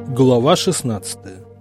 Глава 16.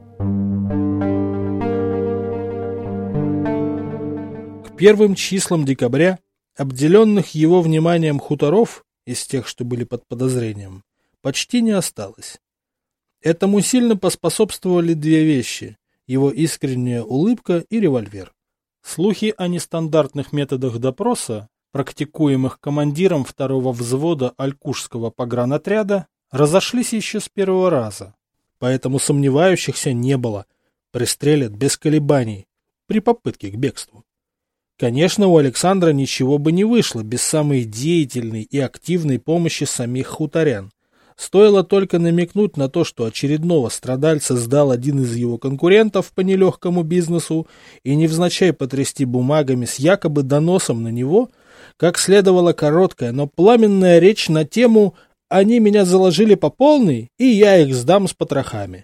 К первым числам декабря обделенных его вниманием хуторов, из тех, что были под подозрением, почти не осталось. Этому сильно поспособствовали две вещи – его искренняя улыбка и револьвер. Слухи о нестандартных методах допроса, практикуемых командиром второго взвода Алькушского погранотряда, разошлись еще с первого раза. Поэтому сомневающихся не было. Пристрелят без колебаний при попытке к бегству. Конечно, у Александра ничего бы не вышло без самой деятельной и активной помощи самих хуторян. Стоило только намекнуть на то, что очередного страдальца сдал один из его конкурентов по нелегкому бизнесу, и невзначай потрясти бумагами с якобы доносом на него, как следовала короткая, но пламенная речь на тему «Они меня заложили по полной, и я их сдам с потрохами».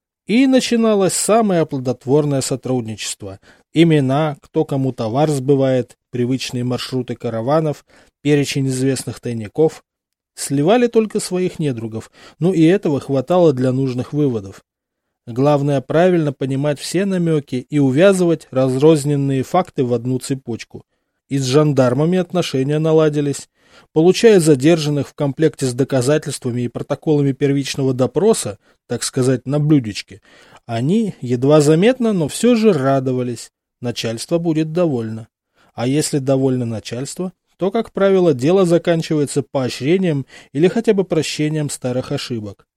И начиналось самое плодотворное сотрудничество. Имена, кто кому товар сбывает, привычные маршруты караванов, перечень известных тайников. Сливали только своих недругов, но и этого хватало для нужных выводов. Главное правильно понимать все намеки и увязывать разрозненные факты в одну цепочку. И с жандармами отношения наладились. Получая задержанных в комплекте с доказательствами и протоколами первичного допроса, так сказать, на блюдечке, они, едва заметно, но все же радовались. Начальство будет довольно. А если довольно начальство, то, как правило, дело заканчивается поощрением или хотя бы прощением старых ошибок.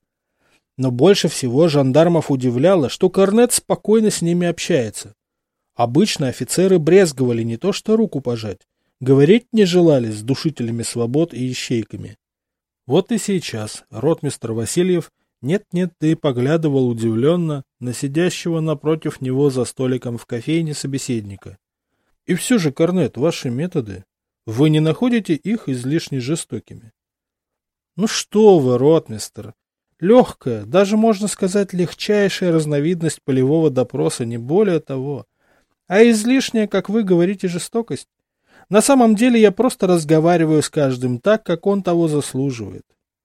Но больше всего жандармов удивляло, что корнет спокойно с ними общается. Обычно офицеры брезговали не то что руку пожать, говорить не желали с душителями свобод и ищейками. Вот и сейчас ротмистр Васильев нет-нет, да и поглядывал удивленно на сидящего напротив него за столиком в кофейне собеседника. И все же, корнет, ваши методы... Вы не находите их излишне жестокими? Ну что вы, ротмистр, легкая, даже можно сказать легчайшая разновидность полевого допроса, не более того. А излишняя, как вы говорите, жестокость. На самом деле я просто разговариваю с каждым так, как он того заслуживает.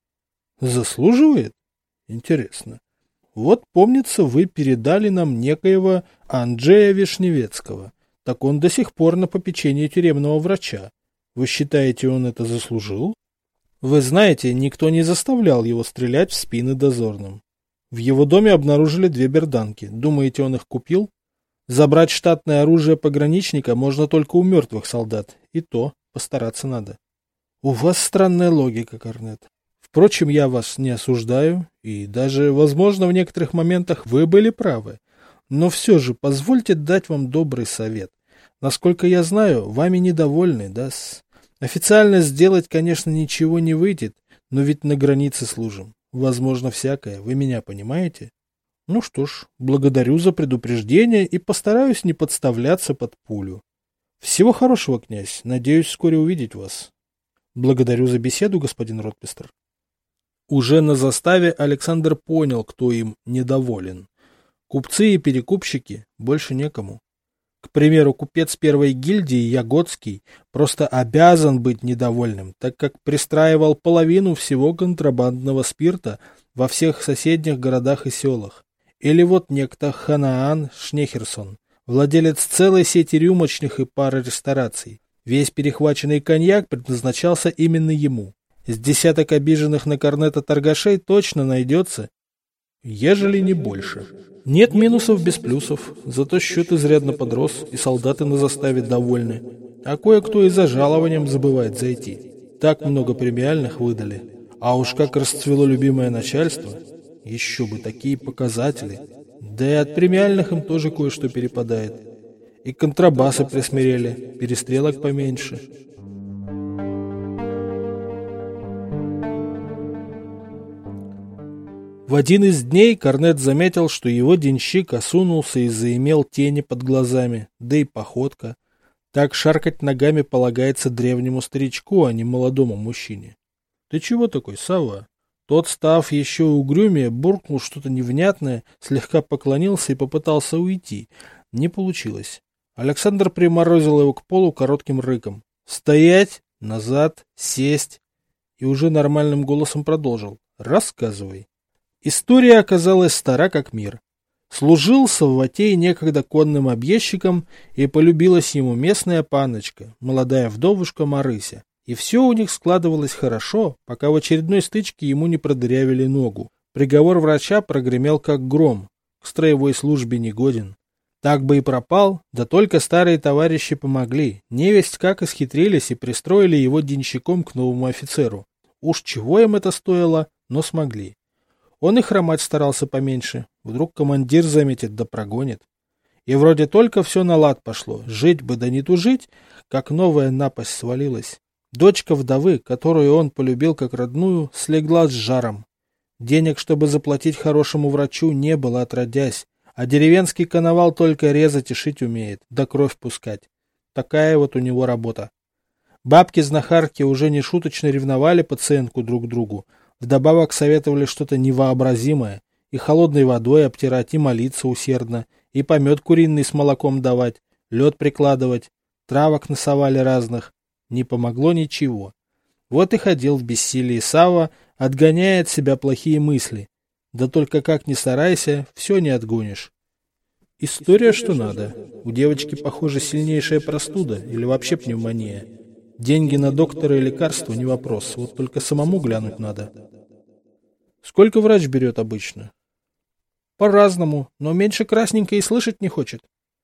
Заслуживает? Интересно. Вот, помнится, вы передали нам некоего Анджея Вишневецкого. Так он до сих пор на попечении тюремного врача. Вы считаете, он это заслужил? Вы знаете, никто не заставлял его стрелять в спины дозорным. В его доме обнаружили 2 берданки. Думаете, он их купил? Забрать штатное оружие пограничника можно только у мертвых солдат. И то постараться надо. У вас странная логика, корнет. Впрочем, я вас не осуждаю, и даже, возможно, в некоторых моментах вы были правы. Но все же позвольте дать вам добрый совет. Насколько я знаю, вами недовольны, да-с? Официально сделать, конечно, ничего не выйдет, но ведь на границе служим. Возможно, всякое, вы меня понимаете? Ну что ж, благодарю за предупреждение и постараюсь не подставляться под пулю. Всего хорошего, князь, надеюсь вскоре увидеть вас. Благодарю за беседу, господин ротмистр. Уже на заставе Александр понял, кто им недоволен. Купцы и перекупщики, больше некому. К примеру, купец первой гильдии Ягодский просто обязан быть недовольным, так как пристраивал половину всего контрабандного спирта во всех соседних городах и селах. Или вот некто Ханаан Шнехерсон, владелец целой сети рюмочных и пары рестораций. Весь перехваченный коньяк предназначался именно ему. С десяток обиженных на корнета торгашей точно найдется, ежели не больше. Нет минусов без плюсов, зато счет изрядно подрос, и солдаты на заставе довольны. А кое-кто и за жалованием забывает зайти. Так много премиальных выдали. А уж как расцвело любимое начальство. Еще бы такие показатели. Да и от премиальных им тоже кое-что перепадает. И контрабасы присмирели, перестрелок поменьше. В один из дней корнет заметил, что его денщик осунулся и заимел тени под глазами, да и походка. Так шаркать ногами полагается древнему старичку, а не молодому мужчине. — Ты чего такой, Савва? Тот, став еще угрюмее, буркнул что-то невнятное, слегка поклонился и попытался уйти. Не получилось. Александр приморозил его к полу коротким рыком. «Стоять! Назад! Сесть!» И уже нормальным голосом продолжил. «Рассказывай!» История оказалась стара как мир. Служил Савватей некогда конным объездчиком, и полюбилась ему местная панночка, молодая вдовушка Марыся. И все у них складывалось хорошо, пока в очередной стычке ему не продырявили ногу. Приговор врача прогремел как гром, к строевой службе негоден. Так бы и пропал, да только старые товарищи помогли. Невесть как исхитрились и пристроили его денщиком к новому офицеру. Уж чего им это стоило, но смогли. Он и хромать старался поменьше. Вдруг командир заметит да прогонит. И вроде только все на лад пошло. Жить бы да не тужить, как новая напасть свалилась. Дочка вдовы, которую он полюбил как родную, слегла с жаром. Денег, чтобы заплатить хорошему врачу, не было отродясь, а деревенский коновал только резать и шить умеет, да кровь пускать. Такая вот у него работа. Бабки-знахарки уже нешуточно ревновали пациентку друг к другу, вдобавок советовали что-то невообразимое, и холодной водой обтирать, и молиться усердно, и помет куриный с молоком давать, лед прикладывать, травок насовали разных. Не помогло ничего. Вот и ходил в бессилии Савва, отгоняя от себя плохие мысли. Да только как ни старайся, все не отгонишь. История что надо. У девочки, похоже, сильнейшая простуда или вообще пневмония. Деньги на доктора и лекарства не вопрос, вот только самому глянуть надо. Сколько врач берет обычно? По-разному, но меньше красненько и слышать не хочет.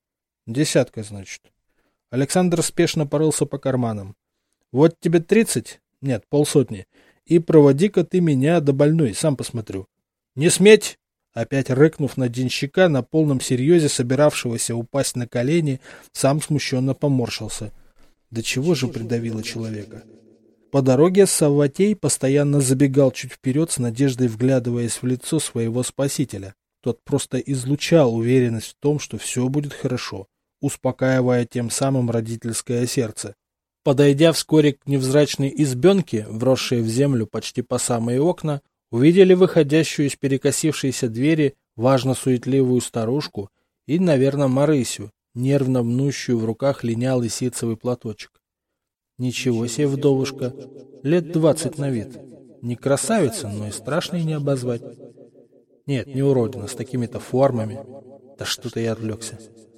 10, значит. Александр спешно порылся по карманам. Вот тебе 30, нет, 50, и проводи-ка ты меня до больной, сам посмотрю. Не сметь! Опять рыкнув на денщика, на полном серьезе собиравшегося упасть на колени, сам смущенно поморщился. До чего же придавило человека? По дороге Савватей постоянно забегал чуть вперед с надеждой, вглядываясь в лицо своего спасителя. Тот просто излучал уверенность в том, что все будет хорошо, успокаивая тем самым родительское сердце. Подойдя вскоре к невзрачной избенке, вросшей в землю почти по самые окна, увидели выходящую из перекосившейся двери важно-суетливую старушку и, наверное, Марысю, нервно мнущую в руках линялый ситцевый платочек. Ничего себе вдовушка, лет 20 на вид. Не красавица, но и страшной не обозвать. Нет, не уродина, с такими-то формами. Да что-то я отвлекся.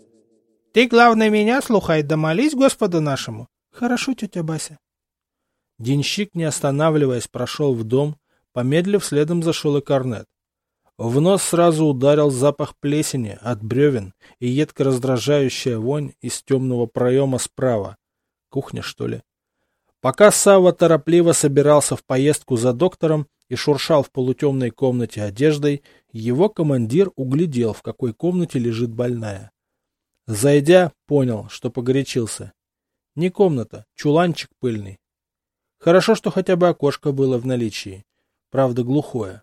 Ты, главное, меня слухай, да молись Господу нашему. Хорошо, тетя Бася. Денщик, не останавливаясь, прошел в дом, помедлив, следом зашел и корнет. В нос сразу ударил запах плесени от бревен и едко раздражающая вонь из темного проема справа. Кухня, что ли? Пока Савва торопливо собирался в поездку за доктором и шуршал в полутемной комнате одеждой, его командир углядел, в какой комнате лежит больная. Зайдя, понял, что погорячился. Не комната, чуланчик пыльный. Хорошо, что хотя бы окошко было в наличии, правда глухое.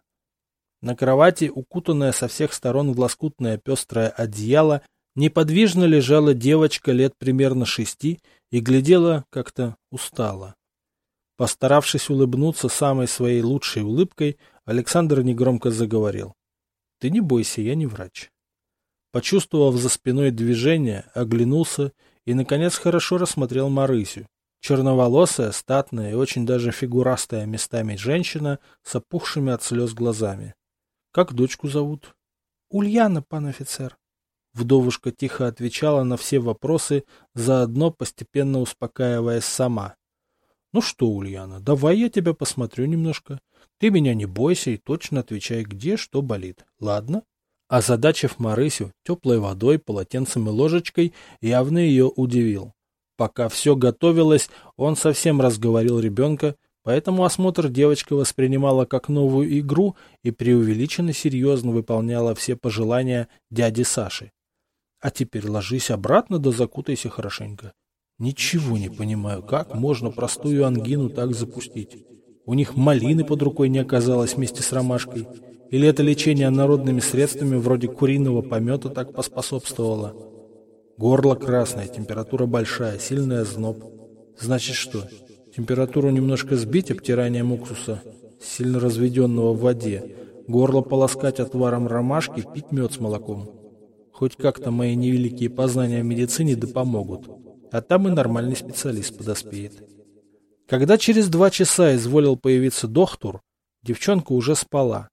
На кровати, укутанная со всех сторон в лоскутное пестрое одеяло, неподвижно лежала девочка лет примерно 6 и глядела как-то устало. Постаравшись улыбнуться самой своей лучшей улыбкой, Александр негромко заговорил. — Ты не бойся, я не врач. Почувствовав за спиной движение, оглянулся и, наконец, хорошо рассмотрел Марысю. Черноволосая, статная и очень даже фигурастая местами женщина с опухшими от слез глазами. — Как дочку зовут? — Ульяна, пан офицер. Вдовушка тихо отвечала на все вопросы, заодно постепенно успокаиваясь сама. — Ну что, Ульяна, давай я тебя посмотрю немножко. Ты меня не бойся и точно отвечай, где что болит. Ладно? Озадачив Марысю теплой водой, полотенцем и ложечкой, явно ее удивил. Пока все готовилось, он совсем разговорил ребенка, поэтому осмотр девочка воспринимала как новую игру и преувеличенно серьезно выполняла все пожелания дяди Саши. А теперь ложись обратно да закутайся хорошенько. Ничего не понимаю, как можно простую ангину так запустить. У них малины под рукой не оказалось вместе с ромашкой. Или это лечение народными средствами вроде куриного помета так поспособствовало? Горло красное, температура большая, сильный озноб. Значит что, температуру немножко сбить обтиранием уксуса, сильно разведенного в воде, горло полоскать отваром ромашки, пить мед с молоком. Хоть как-то мои невеликие познания в медицине да помогут. А там и нормальный специалист подоспеет. Когда через 2 часа изволил появиться доктор, девчонка уже спала.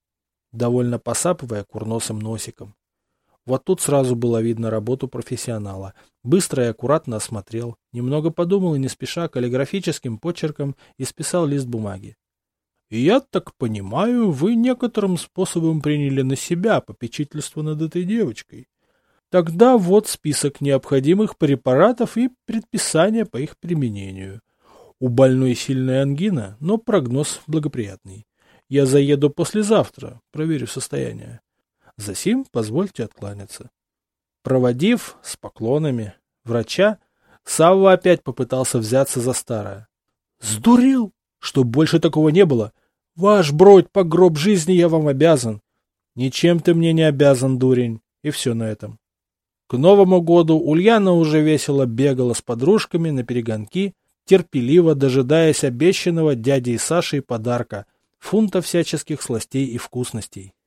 довольно посапывая курносым носиком. Вот тут сразу было видно работу профессионала. Быстро и аккуратно осмотрел, немного подумал и не спеша каллиграфическим почерком исписал лист бумаги. «Я так понимаю, вы некоторым способом приняли на себя попечительство над этой девочкой. Тогда вот список необходимых препаратов и предписания по их применению. У больной сильная ангина, но прогноз благоприятный. Я заеду послезавтра, проверю состояние. Засим позвольте откланяться». Проводив с поклонами врача, Савва опять попытался взяться за старое. «Сдурел? Чтоб больше такого не было. Ваш бродь по гроб жизни я вам обязан». «Ничем ты мне не обязан, дурень». И все на этом. К Новому году Ульяна уже весело бегала с подружками на перегонки, терпеливо дожидаясь обещанного дядей Сашей подарка — фунта всяческих сластей и вкусностей.